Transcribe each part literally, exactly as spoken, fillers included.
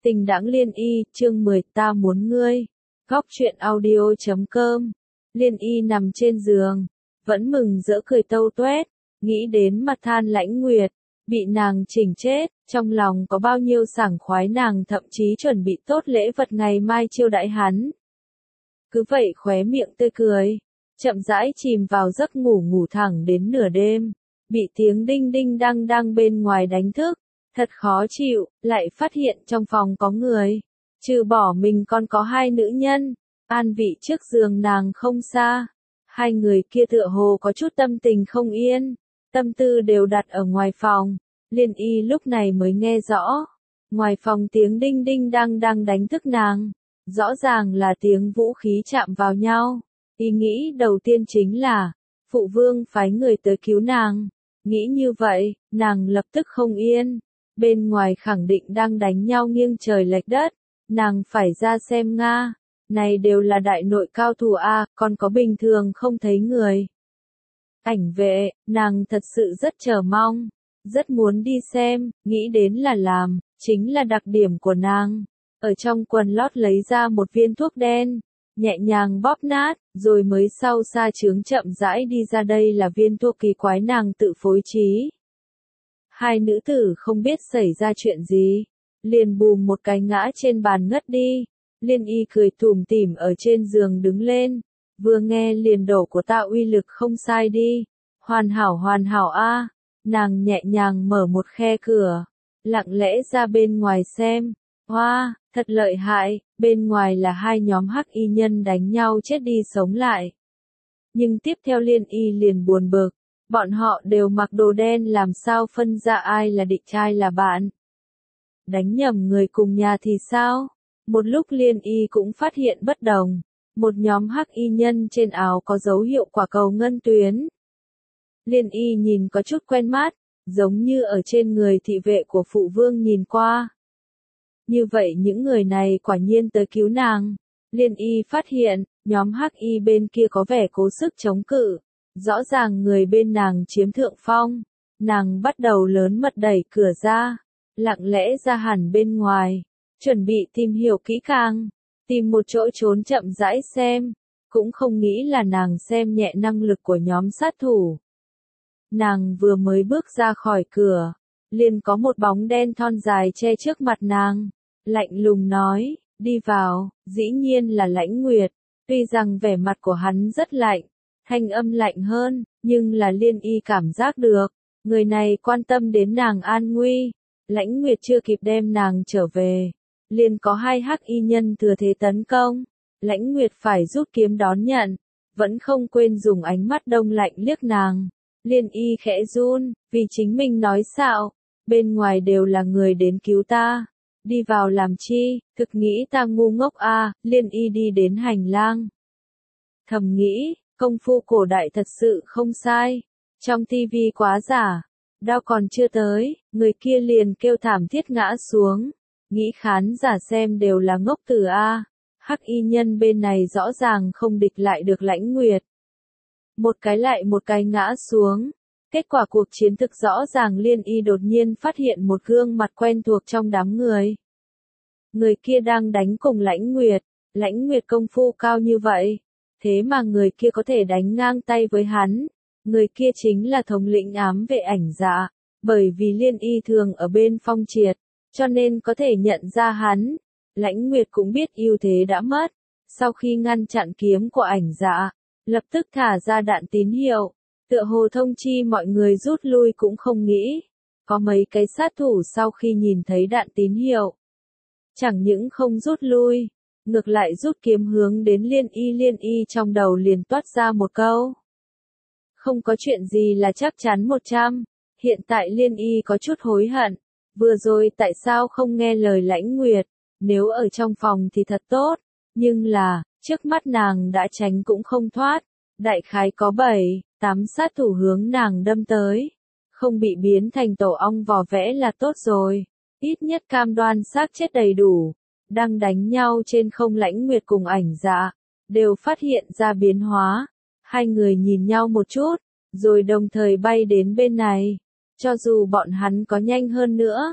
Tình đãng Liên Y, chương mười, ta muốn ngươi. Góc truyện audio chấm com. Liên Y nằm trên giường, vẫn mừng rỡ cười tâu tuét, nghĩ đến mặt than Lãnh Nguyệt, bị nàng chỉnh chết, trong lòng có bao nhiêu sảng khoái, nàng thậm chí chuẩn bị tốt lễ vật ngày mai chiêu đãi hắn. Cứ vậy khóe miệng tươi cười, chậm rãi chìm vào giấc ngủ ngủ thẳng đến nửa đêm, bị tiếng đinh đinh đăng đăng bên ngoài đánh thức. Thật khó chịu, lại phát hiện trong phòng có người. Trừ bỏ mình còn có hai nữ nhân, an vị trước giường nàng không xa. Hai người kia tựa hồ có chút tâm tình không yên, tâm tư đều đặt ở ngoài phòng. Liên Y lúc này mới nghe rõ. Ngoài phòng tiếng đinh đinh đang đang đánh thức nàng. Rõ ràng là tiếng vũ khí chạm vào nhau. Ý nghĩ đầu tiên chính là, phụ vương phái người tới cứu nàng. Nghĩ như vậy, nàng lập tức không yên. Bên ngoài khẳng định đang đánh nhau nghiêng trời lệch đất, nàng phải ra xem Nga, này đều là đại nội cao thủ A, còn có bình thường không thấy người. Ảnh vệ, nàng thật sự rất chờ mong, rất muốn đi xem, nghĩ đến là làm, chính là đặc điểm của nàng. Ở trong quần lót lấy ra một viên thuốc đen, nhẹ nhàng bóp nát, rồi mới sau xa chướng chậm rãi đi ra, đây là viên thuốc kỳ quái nàng tự phối trí. Hai nữ tử không biết xảy ra chuyện gì, liền bùm một cái ngã trên bàn ngất đi. Liên Y cười tủm tỉm ở trên giường đứng lên, vừa nghe liền đổ của ta uy lực không sai đi, hoàn hảo hoàn hảo a. Nàng nhẹ nhàng mở một khe cửa, lặng lẽ ra bên ngoài xem, hoa, wow, thật lợi hại, bên ngoài là hai nhóm hắc y nhân đánh nhau chết đi sống lại. Nhưng tiếp theo Liên Y liền buồn bực. Bọn họ đều mặc đồ đen, làm sao phân ra ai là địch ai là bạn. Đánh nhầm người cùng nhà thì sao? Một lúc Liên Y cũng phát hiện bất đồng. Một nhóm hắc y nhân trên áo có dấu hiệu quả cầu ngân tuyến. Liên Y nhìn có chút quen mắt, giống như ở trên người thị vệ của phụ vương nhìn qua. Như vậy những người này quả nhiên tới cứu nàng. Liên Y phát hiện, nhóm hắc y bên kia có vẻ cố sức chống cự. Rõ ràng người bên nàng chiếm thượng phong, nàng bắt đầu lớn mật đẩy cửa ra, lặng lẽ ra hẳn bên ngoài, chuẩn bị tìm hiểu kỹ càng, tìm một chỗ trốn chậm rãi xem, cũng không nghĩ là nàng xem nhẹ năng lực của nhóm sát thủ. Nàng vừa mới bước ra khỏi cửa, liền có một bóng đen thon dài che trước mặt nàng, lạnh lùng nói, đi vào, dĩ nhiên là Lãnh Nguyệt, tuy rằng vẻ mặt của hắn rất lạnh. Thanh âm lạnh hơn, nhưng là Liên Y cảm giác được, người này quan tâm đến nàng an nguy. Lãnh Nguyệt chưa kịp đem nàng trở về, liền có hai hắc y nhân thừa thế tấn công. Lãnh Nguyệt phải rút kiếm đón nhận, vẫn không quên dùng ánh mắt đông lạnh liếc nàng. Liên Y khẽ run, vì chính mình nói xạo, bên ngoài đều là người đến cứu ta, đi vào làm chi, thực nghĩ ta ngu ngốc a. À. Liên Y đi đến hành lang, thầm nghĩ. Công phu cổ đại thật sự không sai, trong tivi quá giả, đao còn chưa tới, người kia liền kêu thảm thiết ngã xuống, nghĩ khán giả xem đều là ngốc tử a. Hắc y nhân bên này rõ ràng không địch lại được Lãnh Nguyệt. Một cái lại một cái ngã xuống, kết quả cuộc chiến thực rõ ràng. Liên Y đột nhiên phát hiện một gương mặt quen thuộc trong đám người. Người kia đang đánh cùng Lãnh Nguyệt, Lãnh Nguyệt công phu cao như vậy. Thế mà người kia có thể đánh ngang tay với hắn, người kia chính là thống lĩnh ám vệ Ảnh Dạ, bởi vì Liên Y thường ở bên Phong Triệt, cho nên có thể nhận ra hắn. Lãnh Nguyệt cũng biết ưu thế đã mất, sau khi ngăn chặn kiếm của Ảnh Dạ, lập tức thả ra đạn tín hiệu, tựa hồ thông chi mọi người rút lui cũng không nghĩ. Có mấy cái sát thủ sau khi nhìn thấy đạn tín hiệu, chẳng những không rút lui, ngược lại rút kiếm hướng đến Liên Y. Liên Y trong đầu liền toát ra một câu. Không có chuyện gì là chắc chắn một trăm. Hiện tại Liên Y có chút hối hận. Vừa rồi tại sao không nghe lời Lãnh Nguyệt, nếu ở trong phòng thì thật tốt. Nhưng là, trước mắt nàng đã tránh cũng không thoát. Đại khái có bảy, tám sát thủ hướng nàng đâm tới. Không bị biến thành tổ ong vò vẽ là tốt rồi. Ít nhất cam đoan xác chết đầy đủ. Đang đánh nhau trên không Lãnh Nguyệt cùng Ảnh Dạ, đều phát hiện ra biến hóa. Hai người nhìn nhau một chút, rồi đồng thời bay đến bên này. Cho dù bọn hắn có nhanh hơn nữa,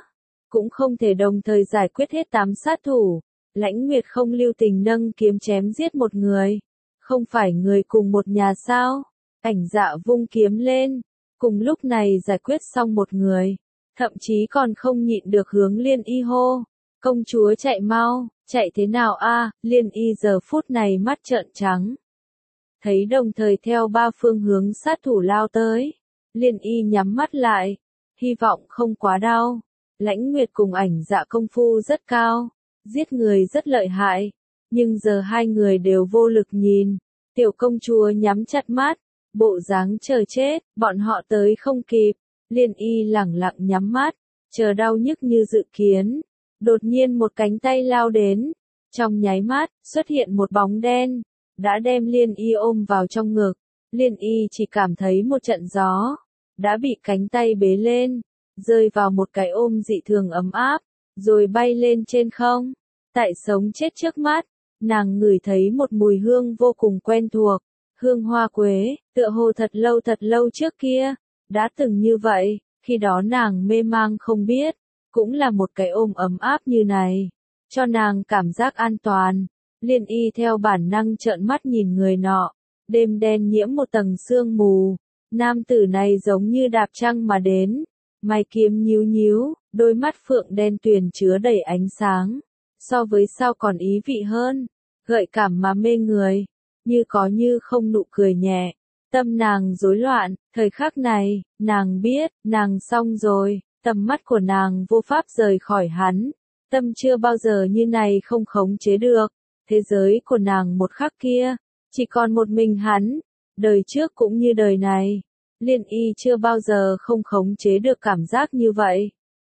cũng không thể đồng thời giải quyết hết tám sát thủ. Lãnh Nguyệt không lưu tình nâng kiếm chém giết một người. Không phải người cùng một nhà sao? Ảnh Dạ vung kiếm lên, cùng lúc này giải quyết xong một người, thậm chí còn không nhịn được hướng Liên Y hô. Công chúa chạy mau, chạy thế nào a? Liên Y giờ phút này mắt trợn trắng. Thấy đồng thời theo ba phương hướng sát thủ lao tới. Liên Y nhắm mắt lại, hy vọng không quá đau. Lãnh Nguyệt cùng Ảnh Dạ công phu rất cao, giết người rất lợi hại, nhưng giờ hai người đều vô lực nhìn. Tiểu công chúa nhắm chặt mắt, bộ dáng chờ chết, bọn họ tới không kịp. Liên Y lẳng lặng nhắm mắt, chờ đau nhức như dự kiến. Đột nhiên một cánh tay lao đến, trong nháy mắt, xuất hiện một bóng đen, đã đem Liên Y ôm vào trong ngực. Liên Y chỉ cảm thấy một trận gió, đã bị cánh tay bế lên, rơi vào một cái ôm dị thường ấm áp, rồi bay lên trên không. Tại sống chết trước mắt, nàng ngửi thấy một mùi hương vô cùng quen thuộc, hương hoa quế, tựa hồ thật lâu thật lâu trước kia, đã từng như vậy, khi đó nàng mê mang không biết, cũng là một cái ôm ấm áp như này, cho nàng cảm giác an toàn. Liên Y theo bản năng trợn mắt nhìn người nọ, đêm đen nhiễm một tầng sương mù, nam tử này giống như đạp trăng mà đến, mày kiếm nhíu nhíu, đôi mắt phượng đen tuyền chứa đầy ánh sáng, so với sao còn ý vị hơn, gợi cảm mà mê người, như có như không nụ cười nhẹ. Tâm nàng rối loạn, thời khắc này, nàng biết, nàng xong rồi, tầm mắt của nàng vô pháp rời khỏi hắn, tâm chưa bao giờ như này không khống chế được, thế giới của nàng một khắc kia, chỉ còn một mình hắn, đời trước cũng như đời này, Liên Y chưa bao giờ không khống chế được cảm giác như vậy.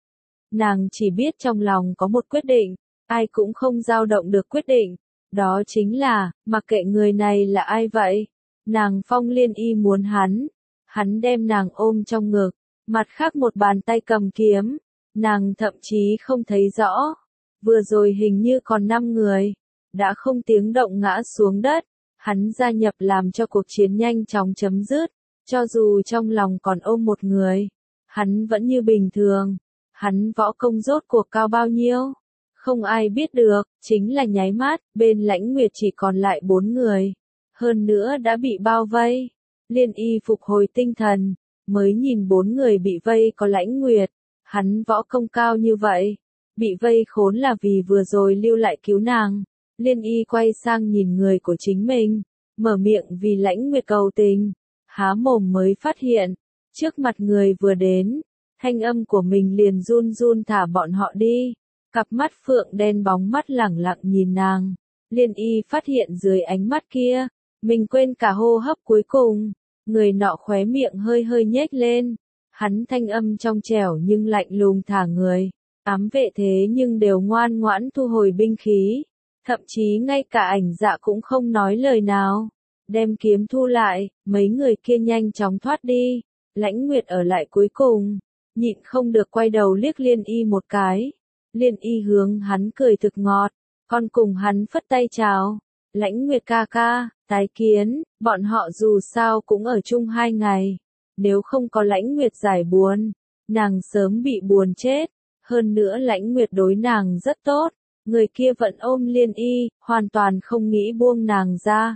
Nàng chỉ biết trong lòng có một quyết định, ai cũng không dao động được quyết định, đó chính là, mặc kệ người này là ai vậy. Nàng phong Liên Y muốn hắn, hắn đem nàng ôm trong ngực, mặt khác một bàn tay cầm kiếm, nàng thậm chí không thấy rõ, vừa rồi hình như còn năm người, đã không tiếng động ngã xuống đất, hắn gia nhập làm cho cuộc chiến nhanh chóng chấm dứt, cho dù trong lòng còn ôm một người, hắn vẫn như bình thường, hắn võ công rốt cuộc cao bao nhiêu, không ai biết được, chính là nháy mắt, bên Lãnh Nguyệt chỉ còn lại bốn người. Hơn nữa đã bị bao vây. Liên Y phục hồi tinh thần, mới nhìn bốn người bị vây có Lãnh Nguyệt, hắn võ công cao như vậy, bị vây khốn là vì vừa rồi lưu lại cứu nàng. Liên Y quay sang nhìn người của chính mình, mở miệng vì Lãnh Nguyệt cầu tình, há mồm mới phát hiện, trước mặt người vừa đến, thanh âm của mình liền run run thả bọn họ đi, cặp mắt phượng đen bóng mắt lẳng lặng nhìn nàng. Liên Y phát hiện dưới ánh mắt kia, mình quên cả hô hấp cuối cùng, người nọ khóe miệng hơi hơi nhếch lên, hắn thanh âm trong trẻo nhưng lạnh lùng thả người, ám vệ thế nhưng đều ngoan ngoãn thu hồi binh khí, thậm chí ngay cả Ảnh Dạ cũng không nói lời nào, đem kiếm thu lại, mấy người kia nhanh chóng thoát đi, Lãnh Nguyệt ở lại cuối cùng, nhịn không được quay đầu liếc Liên Y một cái, Liên Y hướng hắn cười thực ngọt, còn cùng hắn phất tay chào. Lãnh Nguyệt ca ca, tái kiến, bọn họ dù sao cũng ở chung hai ngày. Nếu không có Lãnh Nguyệt giải buồn, nàng sớm bị buồn chết. Hơn nữa Lãnh Nguyệt đối nàng rất tốt, người kia vẫn ôm Liên Y, hoàn toàn không nghĩ buông nàng ra.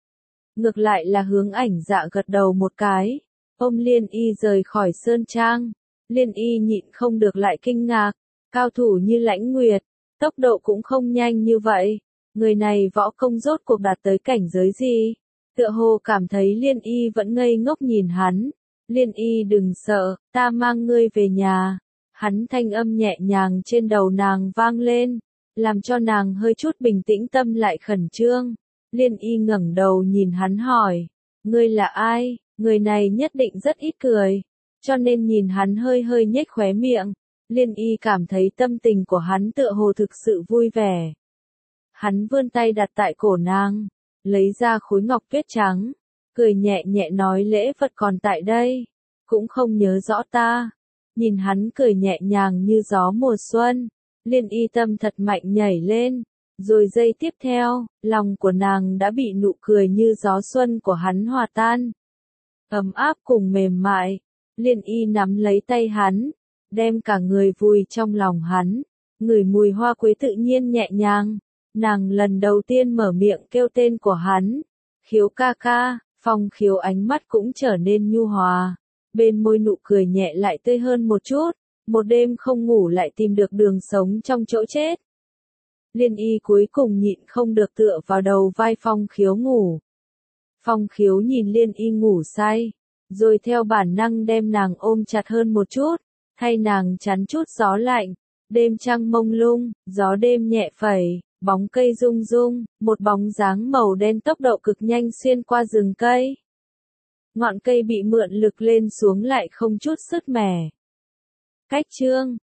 Ngược lại là hướng Ảnh Dạ gật đầu một cái, ôm Liên Y rời khỏi sơn trang. Liên Y nhịn không được lại kinh ngạc, cao thủ như Lãnh Nguyệt, tốc độ cũng không nhanh như vậy. Người này võ công rốt cuộc đạt tới cảnh giới gì? Tựa hồ cảm thấy Liên Y vẫn ngây ngốc nhìn hắn. Liên Y đừng sợ, ta mang ngươi về nhà. Hắn thanh âm nhẹ nhàng trên đầu nàng vang lên, làm cho nàng hơi chút bình tĩnh tâm lại khẩn trương. Liên Y ngẩng đầu nhìn hắn hỏi, ngươi là ai? Người này nhất định rất ít cười, cho nên nhìn hắn hơi hơi nhếch khóe miệng. Liên Y cảm thấy tâm tình của hắn tựa hồ thực sự vui vẻ. Hắn vươn tay đặt tại cổ nàng, lấy ra khối ngọc tuyết trắng, cười nhẹ nhẹ nói lễ vật còn tại đây, cũng không nhớ rõ ta. Nhìn hắn cười nhẹ nhàng như gió mùa xuân, Liên Y tâm thật mạnh nhảy lên, rồi giây tiếp theo, lòng của nàng đã bị nụ cười như gió xuân của hắn hòa tan. Ấm áp cùng mềm mại, Liên Y nắm lấy tay hắn, đem cả người vùi trong lòng hắn, ngửi mùi hoa quế tự nhiên nhẹ nhàng. Nàng lần đầu tiên mở miệng kêu tên của hắn, Khiếu ca ca, Phong Khiếu ánh mắt cũng trở nên nhu hòa, bên môi nụ cười nhẹ lại tươi hơn một chút, một đêm không ngủ lại tìm được đường sống trong chỗ chết. Liên Y cuối cùng nhịn không được tựa vào đầu vai Phong Khiếu ngủ. Phong Khiếu nhìn Liên Y ngủ say, rồi theo bản năng đem nàng ôm chặt hơn một chút, thay nàng chắn chút gió lạnh. Đêm trăng mông lung, gió đêm nhẹ phẩy, bóng cây rung rung, một bóng dáng màu đen tốc độ cực nhanh xuyên qua rừng cây. Ngọn cây bị mượn lực lên xuống lại không chút sứt mẻ. Cách chương